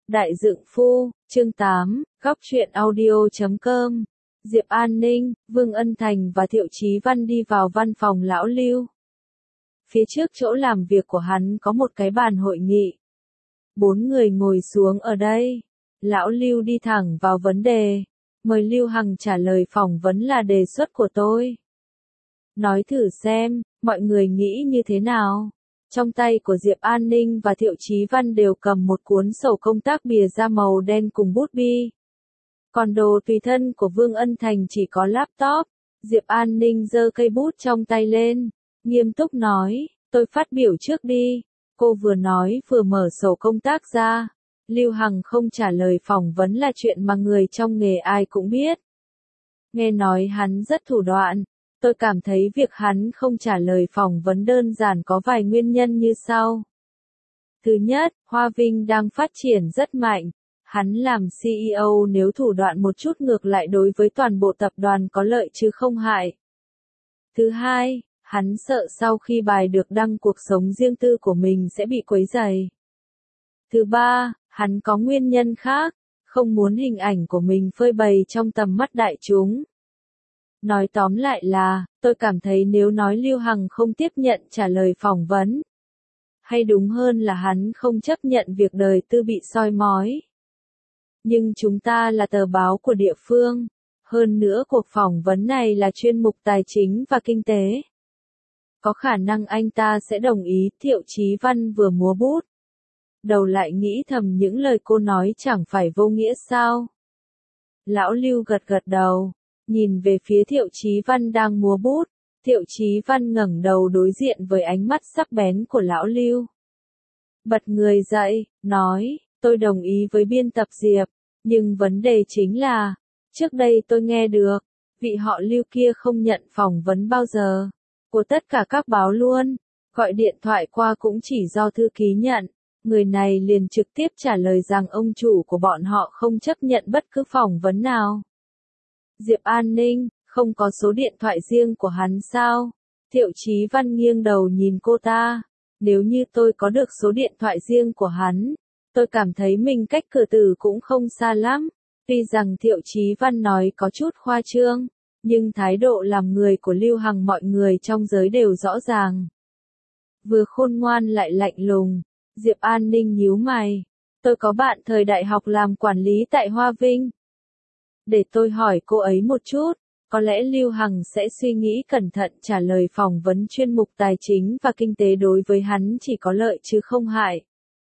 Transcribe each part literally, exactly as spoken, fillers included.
Đại Dượng Phu, chương tám, góc truyện audio chấm com. Diệp An Ninh, Vương Ân Thành và Thiệu Chí Văn đi vào văn phòng lão Lưu. Phía trước chỗ làm việc của hắn có một cái bàn hội nghị. Bốn người ngồi xuống ở đây. Lão Lưu đi thẳng vào vấn đề. Mời Lưu Hằng trả lời phỏng vấn là đề xuất của tôi. Nói thử xem, mọi người nghĩ như thế nào? Trong tay của Diệp An Ninh và Thiệu Chí Văn đều cầm một cuốn sổ công tác bìa da màu đen cùng bút bi. Còn đồ tùy thân của Vương Ân Thành chỉ có laptop. Diệp An Ninh giơ cây bút trong tay lên, nghiêm túc nói, tôi phát biểu trước đi. Cô vừa nói vừa mở sổ công tác ra. Lưu Hằng không trả lời phỏng vấn là chuyện mà người trong nghề ai cũng biết. Nghe nói hắn rất thủ đoạn. Tôi cảm thấy việc hắn không trả lời phỏng vấn đơn giản có vài nguyên nhân như sau. Thứ nhất, Hoa Vinh đang phát triển rất mạnh. Hắn làm xê e ô nếu thủ đoạn một chút ngược lại đối với toàn bộ tập đoàn có lợi chứ không hại. Thứ hai, hắn sợ sau khi bài được đăng cuộc sống riêng tư của mình sẽ bị quấy rầy. Thứ ba, hắn có nguyên nhân khác, không muốn hình ảnh của mình phơi bày trong tầm mắt đại chúng. Nói tóm lại là, tôi cảm thấy nếu nói Lưu Hằng không tiếp nhận trả lời phỏng vấn, hay đúng hơn là hắn không chấp nhận việc đời tư bị soi mói. Nhưng chúng ta là tờ báo của địa phương, hơn nữa cuộc phỏng vấn này là chuyên mục tài chính và kinh tế. Có khả năng anh ta sẽ đồng ý. Thiệu Chí Văn vừa múa bút, đầu lại nghĩ thầm những lời cô nói chẳng phải vô nghĩa sao. Lão Lưu gật gật đầu. Nhìn về phía Thiệu Chí Văn đang múa bút, Thiệu Chí Văn ngẩng đầu đối diện với ánh mắt sắc bén của lão Lưu. Bật người dậy, nói, tôi đồng ý với biên tập Diệp, nhưng vấn đề chính là, trước đây tôi nghe được, vị họ Lưu kia không nhận phỏng vấn bao giờ, của tất cả các báo luôn, gọi điện thoại qua cũng chỉ do thư ký nhận, người này liền trực tiếp trả lời rằng ông chủ của bọn họ không chấp nhận bất cứ phỏng vấn nào. Diệp An Ninh, không có số điện thoại riêng của hắn sao? Thiệu Chí Văn nghiêng đầu nhìn cô ta. Nếu như tôi có được số điện thoại riêng của hắn, tôi cảm thấy mình cách cửa tử cũng không xa lắm. Tuy rằng Thiệu Chí Văn nói có chút khoa trương, nhưng thái độ làm người của Lưu Hằng mọi người trong giới đều rõ ràng. Vừa khôn ngoan lại lạnh lùng, Diệp An Ninh nhíu mày. Tôi có bạn thời đại học làm quản lý tại Hoa Vinh. Để tôi hỏi cô ấy một chút, có lẽ Lưu Hằng sẽ suy nghĩ cẩn thận trả lời phỏng vấn chuyên mục tài chính và kinh tế đối với hắn chỉ có lợi chứ không hại.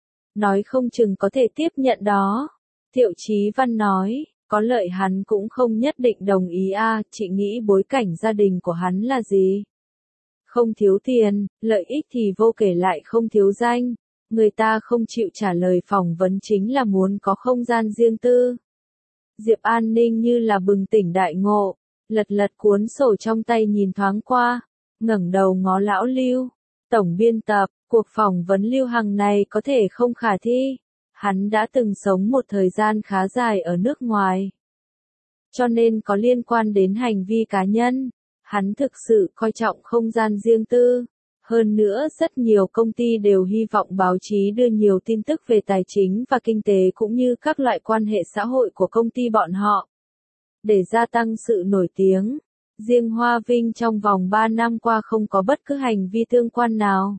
Nói không chừng có thể tiếp nhận đó. Thiệu Chí Văn nói, có lợi hắn cũng không nhất định đồng ý à, chị nghĩ bối cảnh gia đình của hắn là gì? Không thiếu tiền, lợi ích thì vô kể lại không thiếu danh. Người ta không chịu trả lời phỏng vấn chính là muốn có không gian riêng tư. Diệp An Ninh như là bừng tỉnh đại ngộ, lật lật cuốn sổ trong tay nhìn thoáng qua, ngẩng đầu ngó lão Lưu. Tổng biên tập, cuộc phỏng vấn Lưu Hằng này có thể không khả thi. Hắn đã từng sống một thời gian khá dài ở nước ngoài. Cho nên có liên quan đến hành vi cá nhân, hắn thực sự coi trọng không gian riêng tư. Hơn nữa rất nhiều công ty đều hy vọng báo chí đưa nhiều tin tức về tài chính và kinh tế cũng như các loại quan hệ xã hội của công ty bọn họ. Để gia tăng sự nổi tiếng, riêng Hoa Vinh trong vòng ba năm qua không có bất cứ hành vi tương quan nào.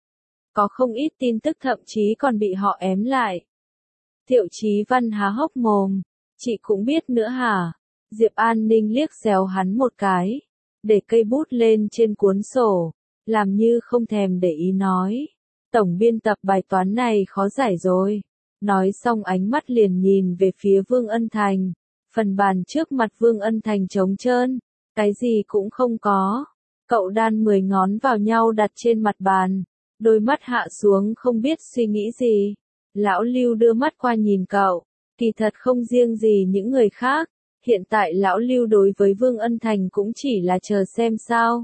Có không ít tin tức thậm chí còn bị họ ém lại. Thiệu Chí Văn há hốc mồm, chị cũng biết nữa hả? Diệp An Ninh liếc xéo hắn một cái, để cây bút lên trên cuốn sổ. Làm như không thèm để ý nói. Tổng biên tập bài toán này khó giải rồi. Nói xong ánh mắt liền nhìn về phía Vương Ân Thành. Phần bàn trước mặt Vương Ân Thành trống trơn. Cái gì cũng không có. Cậu đan mười ngón vào nhau đặt trên mặt bàn. Đôi mắt hạ xuống không biết suy nghĩ gì. Lão Lưu đưa mắt qua nhìn cậu. Kỳ thật không riêng gì những người khác. Hiện tại lão Lưu đối với Vương Ân Thành cũng chỉ là chờ xem sao.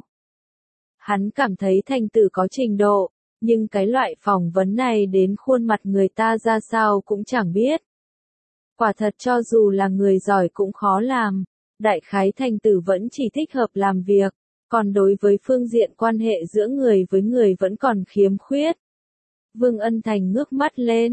Hắn cảm thấy Thành Tử có trình độ, nhưng cái loại phỏng vấn này đến khuôn mặt người ta ra sao cũng chẳng biết. Quả thật cho dù là người giỏi cũng khó làm, đại khái Thành Tử vẫn chỉ thích hợp làm việc, còn đối với phương diện quan hệ giữa người với người vẫn còn khiếm khuyết. Vương Ân Thành ngước mắt lên,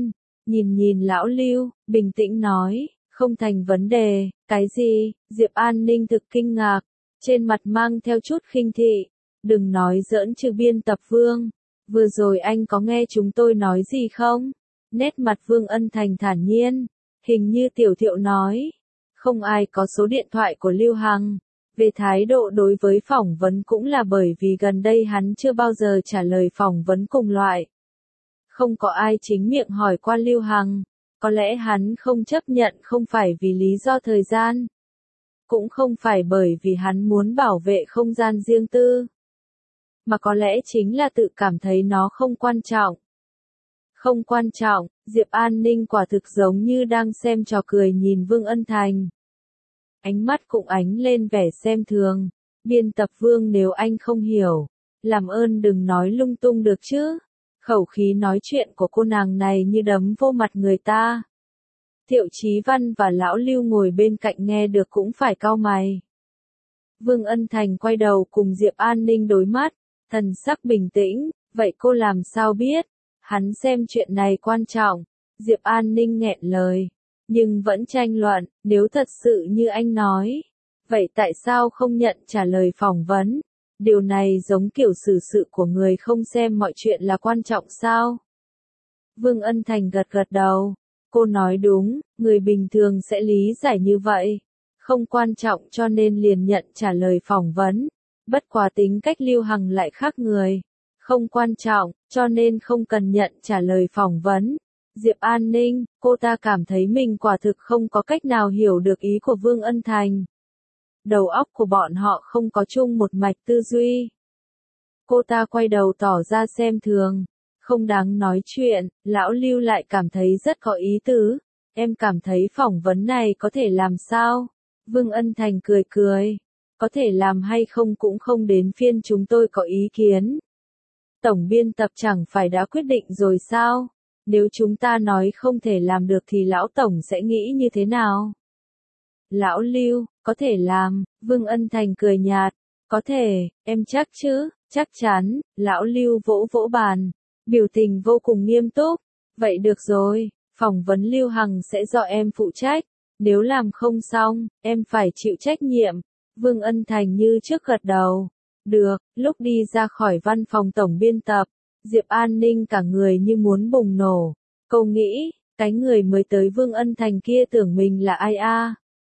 nhìn nhìn lão Lưu, bình tĩnh nói, không thành vấn đề, cái gì, Diệp An Ninh thực kinh ngạc, trên mặt mang theo chút khinh thị, đừng nói giỡn chứ biên tập Vương, vừa rồi anh có nghe chúng tôi nói gì không? Nét mặt Vương Ân Thành thản nhiên, hình như Tiểu Thiệu nói, không ai có số điện thoại của Lưu Hằng. Về thái độ đối với phỏng vấn cũng là bởi vì gần đây hắn chưa bao giờ trả lời phỏng vấn cùng loại. Không có ai chính miệng hỏi qua Lưu Hằng, có lẽ hắn không chấp nhận không phải vì lý do thời gian, cũng không phải bởi vì hắn muốn bảo vệ không gian riêng tư, mà có lẽ chính là tự cảm thấy nó không quan trọng. Không quan trọng, Diệp An Ninh quả thực giống như đang xem trò cười nhìn Vương Ân Thành. Ánh mắt cũng ánh lên vẻ xem thường, biên tập Vương nếu anh không hiểu, làm ơn đừng nói lung tung được chứ, khẩu khí nói chuyện của cô nàng này như đấm vô mặt người ta. Thiệu Chí Văn và Lão Lưu ngồi bên cạnh nghe được cũng phải cau mày. Vương Ân Thành quay đầu cùng Diệp An Ninh đối mắt, thần sắc bình tĩnh, vậy cô làm sao biết, hắn xem chuyện này quan trọng, Diệp An Ninh nghẹn lời. Nhưng vẫn tranh luận, nếu thật sự như anh nói, vậy tại sao không nhận trả lời phỏng vấn? Điều này giống kiểu xử sự của người không xem mọi chuyện là quan trọng sao? Vương Ân Thành gật gật đầu, cô nói đúng, người bình thường sẽ lý giải như vậy, không quan trọng cho nên liền nhận trả lời phỏng vấn, bất quá tính cách Lưu Hằng lại khác người, không quan trọng, cho nên không cần nhận trả lời phỏng vấn. Diệp An Ninh, cô ta cảm thấy mình quả thực không có cách nào hiểu được ý của Vương Ân Thành. Đầu óc của bọn họ không có chung một mạch tư duy. Cô ta quay đầu tỏ ra xem thường, không đáng nói chuyện, Lão Lưu lại cảm thấy rất có ý tứ. Em cảm thấy phỏng vấn này có thể làm sao? Vương Ân Thành cười cười, có thể làm hay không cũng không đến phiên chúng tôi có ý kiến. Tổng biên tập chẳng phải đã quyết định rồi sao? Nếu chúng ta nói không thể làm được thì Lão Tổng sẽ nghĩ như thế nào? Lão Lưu, có thể làm, Vương Ân Thành cười nhạt, có thể, em chắc chứ, chắc chắn, Lão Lưu vỗ vỗ bàn, biểu tình vô cùng nghiêm túc, vậy được rồi, phỏng vấn Lưu Hằng sẽ do em phụ trách, nếu làm không xong, em phải chịu trách nhiệm, Vương Ân Thành như trước gật đầu, được, lúc đi ra khỏi văn phòng tổng biên tập, Diệp An Ninh cả người như muốn bùng nổ, cô nghĩ, cái người mới tới Vương Ân Thành kia tưởng mình là ai a?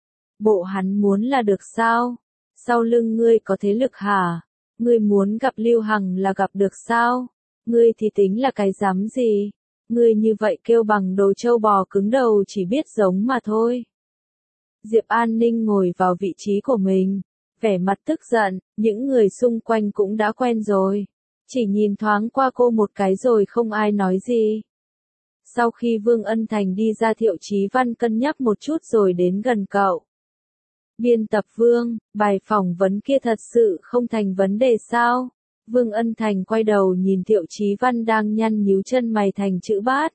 Bộ hắn muốn là được sao? Sau lưng ngươi có thế lực hả? Ngươi muốn gặp Lưu Hằng là gặp được sao? Ngươi thì tính là cái dám gì? Ngươi như vậy kêu bằng đồ trâu bò cứng đầu chỉ biết giống mà thôi. Diệp An Ninh ngồi vào vị trí của mình, vẻ mặt tức giận, những người xung quanh cũng đã quen rồi. Chỉ nhìn thoáng qua cô một cái rồi không ai nói gì. Sau khi Vương Ân Thành đi ra Thiệu Chí Văn cân nhắc một chút rồi đến gần cậu. Biên tập Vương, bài phỏng vấn kia thật sự không thành vấn đề sao? Vương Ân Thành quay đầu nhìn Thiệu Chí Văn đang nhăn nhíu chân mày thành chữ bát.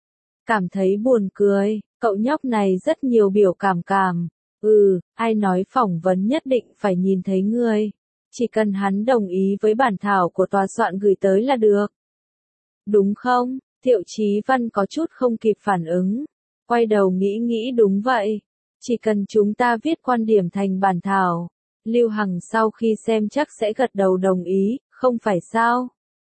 Cảm thấy buồn cười, cậu nhóc này rất nhiều biểu cảm cảm. Ừ, ai nói phỏng vấn nhất định phải nhìn thấy người. Chỉ cần hắn đồng ý với bản thảo của tòa soạn gửi tới là được. Đúng không? Thiệu Chí Văn có chút không kịp phản ứng. Quay đầu nghĩ nghĩ đúng vậy. Chỉ cần chúng ta viết quan điểm thành bản thảo. Lưu Hằng sau khi xem chắc sẽ gật đầu đồng ý, không phải sao?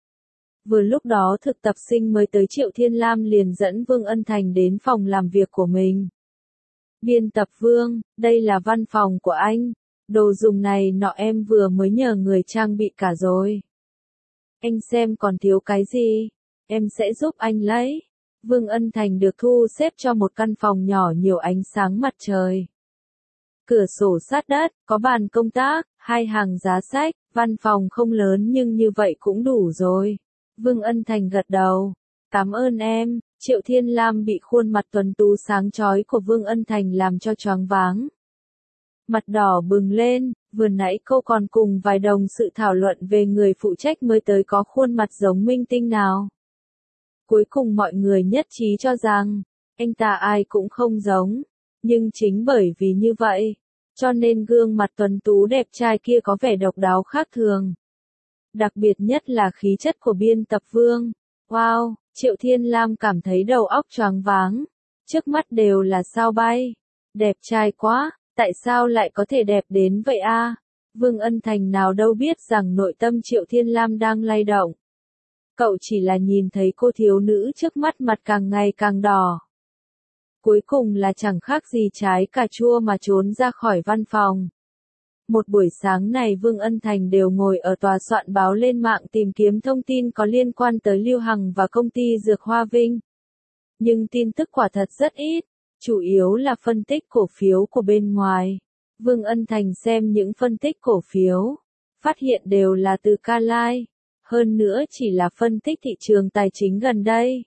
Vừa lúc đó thực tập sinh mới tới Triệu Thiên Lam liền dẫn Vương Ân Thành đến phòng làm việc của mình. Biên tập Vương, đây là văn phòng của anh. Đồ dùng này nọ em vừa mới nhờ người trang bị cả rồi. Anh xem còn thiếu cái gì? Em sẽ giúp anh lấy. Vương Ân Thành được thu xếp cho một căn phòng nhỏ nhiều ánh sáng mặt trời. Cửa sổ sát đất, có bàn công tác, hai hàng giá sách, văn phòng không lớn nhưng như vậy cũng đủ rồi. Vương Ân Thành gật đầu. Cảm ơn em. Triệu Thiên Lam bị khuôn mặt tuấn tú sáng chói của Vương Ân Thành làm cho choáng váng. Mặt đỏ bừng lên, vừa nãy cô còn cùng vài đồng sự thảo luận về người phụ trách mới tới có khuôn mặt giống minh tinh nào. Cuối cùng mọi người nhất trí cho rằng, anh ta ai cũng không giống, nhưng chính bởi vì như vậy, cho nên gương mặt tuấn tú đẹp trai kia có vẻ độc đáo khác thường. Đặc biệt nhất là khí chất của biên tập Vương. Wow, Triệu Thiên Lam cảm thấy đầu óc choáng váng, trước mắt đều là sao bay. Đẹp trai quá, tại sao lại có thể đẹp đến vậy a? Vương Ân Thành nào đâu biết rằng nội tâm Triệu Thiên Lam đang lay động. Cậu chỉ là nhìn thấy cô thiếu nữ trước mắt mặt càng ngày càng đỏ. Cuối cùng là chẳng khác gì trái cà chua mà trốn ra khỏi văn phòng. Một buổi sáng này Vương Ân Thành đều ngồi ở tòa soạn báo lên mạng tìm kiếm thông tin có liên quan tới Lưu Hằng và công ty Dược Hoa Vinh. Nhưng tin tức quả thật rất ít, chủ yếu là phân tích cổ phiếu của bên ngoài. Vương Ân Thành xem những phân tích cổ phiếu, phát hiện đều là từ Carlyle, hơn nữa chỉ là phân tích thị trường tài chính gần đây.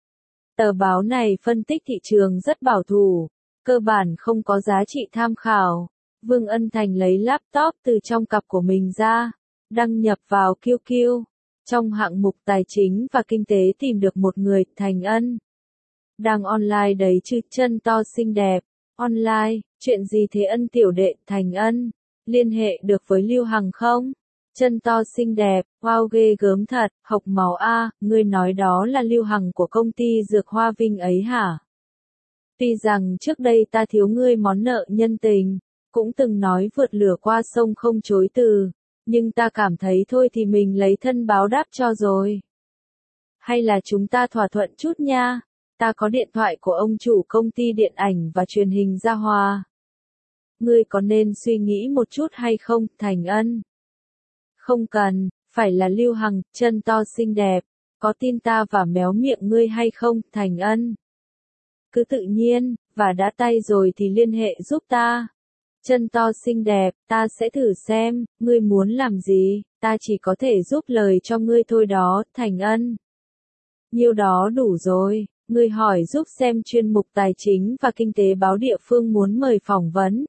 Tờ báo này phân tích thị trường rất bảo thủ, cơ bản không có giá trị tham khảo. Vương Ân Thành lấy laptop từ trong cặp của mình ra, đăng nhập vào Q Q. Trong hạng mục tài chính và kinh tế tìm được một người, Thành Ân. Đang online đấy chứ, chân to xinh đẹp. Online, chuyện gì thế Ân tiểu đệ, Thành Ân? Liên hệ được với Lưu Hằng không? Chân to xinh đẹp, wow ghê gớm thật, hộc máu a, ngươi nói đó là Lưu Hằng của công ty Dược Hoa Vinh ấy hả? Tuy rằng trước đây ta thiếu ngươi món nợ nhân tình, cũng từng nói vượt lửa qua sông không chối từ, nhưng ta cảm thấy thôi thì mình lấy thân báo đáp cho rồi. Hay là chúng ta thỏa thuận chút nha, ta có điện thoại của ông chủ công ty điện ảnh và truyền hình Gia Hòa. Ngươi có nên suy nghĩ một chút hay không, Thành Ân? Không cần, phải là Lưu Hằng, chân to xinh đẹp, có tin ta và méo miệng ngươi hay không, Thành Ân? Cứ tự nhiên, và đã tay rồi thì liên hệ giúp ta. Chân to xinh đẹp, ta sẽ thử xem, ngươi muốn làm gì, ta chỉ có thể giúp lời cho ngươi thôi đó, Thành Ân. Nhiêu đó đủ rồi, ngươi hỏi giúp xem chuyên mục tài chính và kinh tế báo địa phương muốn mời phỏng vấn.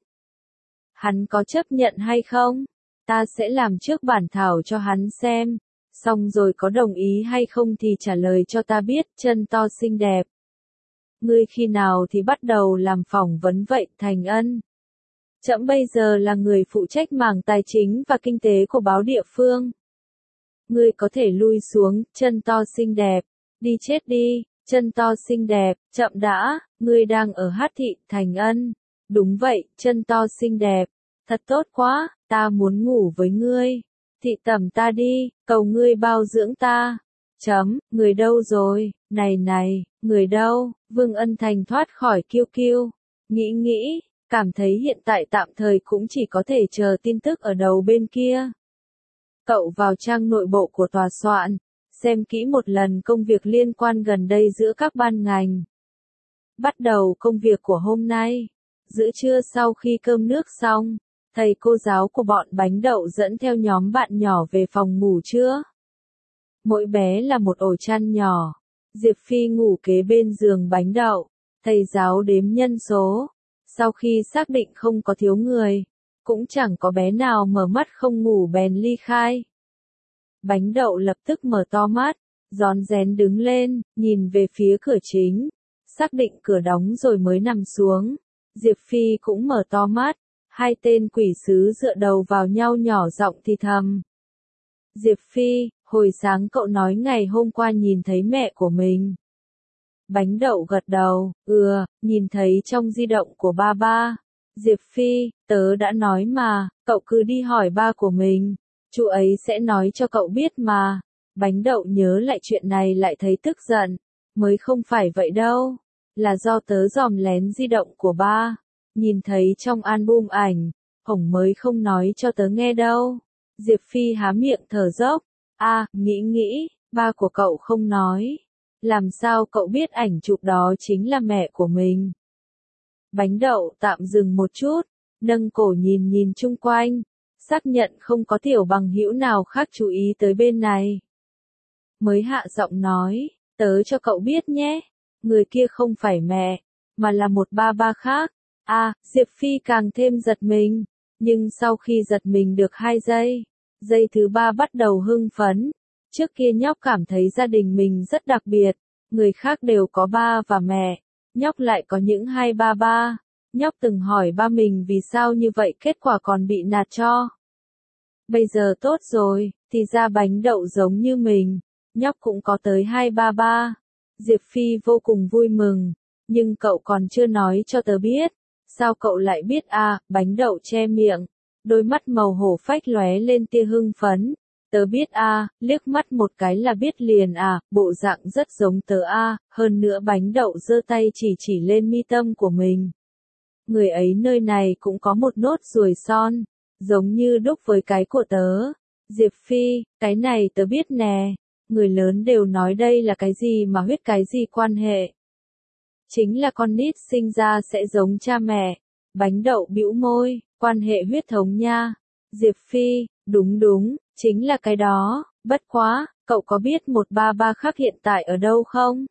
Hắn có chấp nhận hay không? Ta sẽ làm trước bản thảo cho hắn xem, xong rồi có đồng ý hay không thì trả lời cho ta biết, chân to xinh đẹp. Ngươi khi nào thì bắt đầu làm phỏng vấn vậy, Thành Ân? Trẫm bây giờ là người phụ trách mảng tài chính và kinh tế của báo địa phương. Ngươi có thể lui xuống, chân to xinh đẹp, đi chết đi, chân to xinh đẹp, chậm đã, ngươi đang ở Hát Thị, Thành Ân. Đúng vậy, chân to xinh đẹp, thật tốt quá, ta muốn ngủ với ngươi. Thị tẩm ta đi, cầu ngươi bao dưỡng ta. Chấm, người đâu rồi, này này, người đâu, Vương Ân Thành thoát khỏi Q Q. Nghĩ nghĩ, cảm thấy hiện tại tạm thời cũng chỉ có thể chờ tin tức ở đầu bên kia. Cậu vào trang nội bộ của tòa soạn, xem kỹ một lần công việc liên quan gần đây giữa các ban ngành. Bắt đầu công việc của hôm nay. Giữa trưa sau khi cơm nước xong, thầy cô giáo của bọn bánh đậu dẫn theo nhóm bạn nhỏ về phòng ngủ trưa. Mỗi bé là một ổ chăn nhỏ. Diệp Phi ngủ kế bên giường bánh đậu. Thầy giáo đếm nhân số. Sau khi xác định không có thiếu người, cũng chẳng có bé nào mở mắt không ngủ bèn ly khai. Bánh đậu lập tức mở to mắt, rón rén đứng lên, nhìn về phía cửa chính. Xác định cửa đóng rồi mới nằm xuống. Diệp Phi cũng mở to mắt. Hai tên quỷ sứ dựa đầu vào nhau nhỏ giọng thì thầm. Diệp Phi, hồi sáng cậu nói ngày hôm qua nhìn thấy mẹ của mình. Bánh đậu gật đầu, ừa, nhìn thấy trong di động của ba ba. Diệp Phi, tớ đã nói mà, cậu cứ đi hỏi ba của mình, chú ấy sẽ nói cho cậu biết mà. Bánh đậu nhớ lại chuyện này lại thấy tức giận, mới không phải vậy đâu, là do tớ dòm lén di động của ba, nhìn thấy trong album ảnh, ổng mới không nói cho tớ nghe đâu. Diệp Phi há miệng thở dốc, a, nghĩ nghĩ, ba của cậu không nói. Làm sao cậu biết ảnh chụp đó chính là mẹ của mình? Bánh đậu tạm dừng một chút, nâng cổ nhìn nhìn chung quanh, xác nhận không có tiểu bằng hữu nào khác chú ý tới bên này. Mới hạ giọng nói, tớ cho cậu biết nhé, người kia không phải mẹ, mà là một ba ba khác. À, Diệp Phi càng thêm giật mình, nhưng sau khi giật mình được hai giây, giây thứ ba bắt đầu hưng phấn. Trước kia nhóc cảm thấy gia đình mình rất đặc biệt, người khác đều có ba và mẹ, nhóc lại có những hai ba ba. Nhóc từng hỏi ba mình vì sao như vậy, kết quả còn bị nạt cho. Bây giờ tốt rồi, thì ra bánh đậu giống như mình, nhóc cũng có tới hai ba ba. Diệp Phi vô cùng vui mừng, nhưng cậu còn chưa nói cho tớ biết. Sao cậu lại biết à, bánh đậu che miệng, đôi mắt màu hổ phách lóe lên tia hưng phấn. Tớ biết à, liếc mắt một cái là biết liền à, bộ dạng rất giống tớ à, hơn nữa bánh đậu giơ tay chỉ chỉ lên mi tâm của mình. Người ấy nơi này cũng có một nốt ruồi son, giống như đúc với cái của tớ. Diệp Phi, cái này tớ biết nè, người lớn đều nói đây là cái gì mà huyết cái gì quan hệ. Chính là con nít sinh ra sẽ giống cha mẹ. Bánh đậu bĩu môi, quan hệ huyết thống nha. Diệp Phi, đúng đúng, chính là cái đó, bất quá, cậu có biết một ba ba khác hiện tại ở đâu không?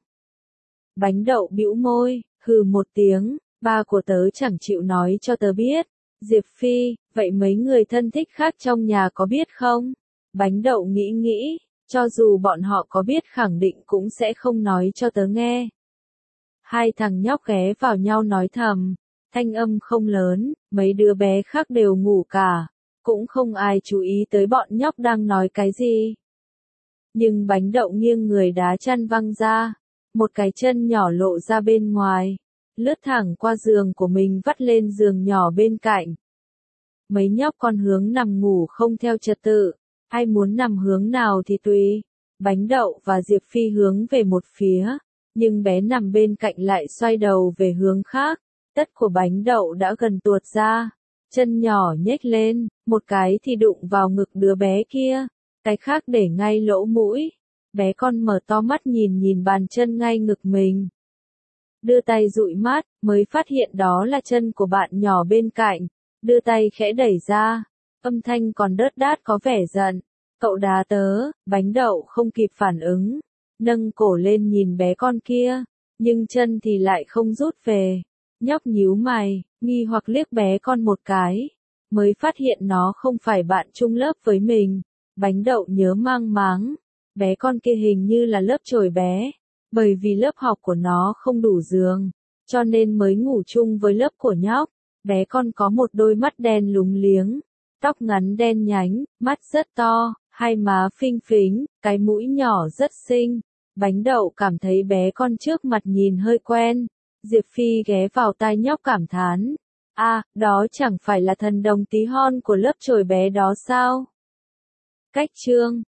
Bánh đậu bĩu môi, hừ một tiếng, ba của tớ chẳng chịu nói cho tớ biết. Diệp Phi, vậy mấy người thân thích khác trong nhà có biết không? Bánh đậu nghĩ nghĩ, cho dù bọn họ có biết khẳng định cũng sẽ không nói cho tớ nghe. Hai thằng nhóc ghé vào nhau nói thầm, thanh âm không lớn, mấy đứa bé khác đều ngủ cả, cũng không ai chú ý tới bọn nhóc đang nói cái gì. Nhưng bánh đậu nghiêng người đá chăn văng ra, một cái chân nhỏ lộ ra bên ngoài, lướt thẳng qua giường của mình vắt lên giường nhỏ bên cạnh. Mấy nhóc con hướng nằm ngủ không theo trật tự, ai muốn nằm hướng nào thì tùy. Bánh đậu và Diệp Phi hướng về một phía, nhưng bé nằm bên cạnh lại xoay đầu về hướng khác. Tất của bánh đậu đã gần tuột ra, chân nhỏ nhếch lên, một cái thì đụng vào ngực đứa bé kia, cái khác để ngay lỗ mũi. Bé con mở to mắt nhìn nhìn bàn chân ngay ngực mình. Đưa tay dụi mắt, mới phát hiện đó là chân của bạn nhỏ bên cạnh, đưa tay khẽ đẩy ra, âm thanh còn đớt đát có vẻ giận. Cậu đá tớ, bánh đậu không kịp phản ứng, nâng cổ lên nhìn bé con kia, nhưng chân thì lại không rút về. Nhóc nhíu mày, nghi hoặc liếc bé con một cái, mới phát hiện nó không phải bạn chung lớp với mình. Bánh đậu nhớ mang máng, bé con kia hình như là lớp chổi bé, bởi vì lớp học của nó không đủ giường, cho nên mới ngủ chung với lớp của nhóc. Bé con có một đôi mắt đen lúng liếng, tóc ngắn đen nhánh, mắt rất to, hai má phinh phính, cái mũi nhỏ rất xinh. Bánh đậu cảm thấy bé con trước mặt nhìn hơi quen. Diệp Phi ghé vào tai nhóc cảm thán. À, đó chẳng phải là thần đồng tí hon của lớp chổi bé đó sao? Cách chương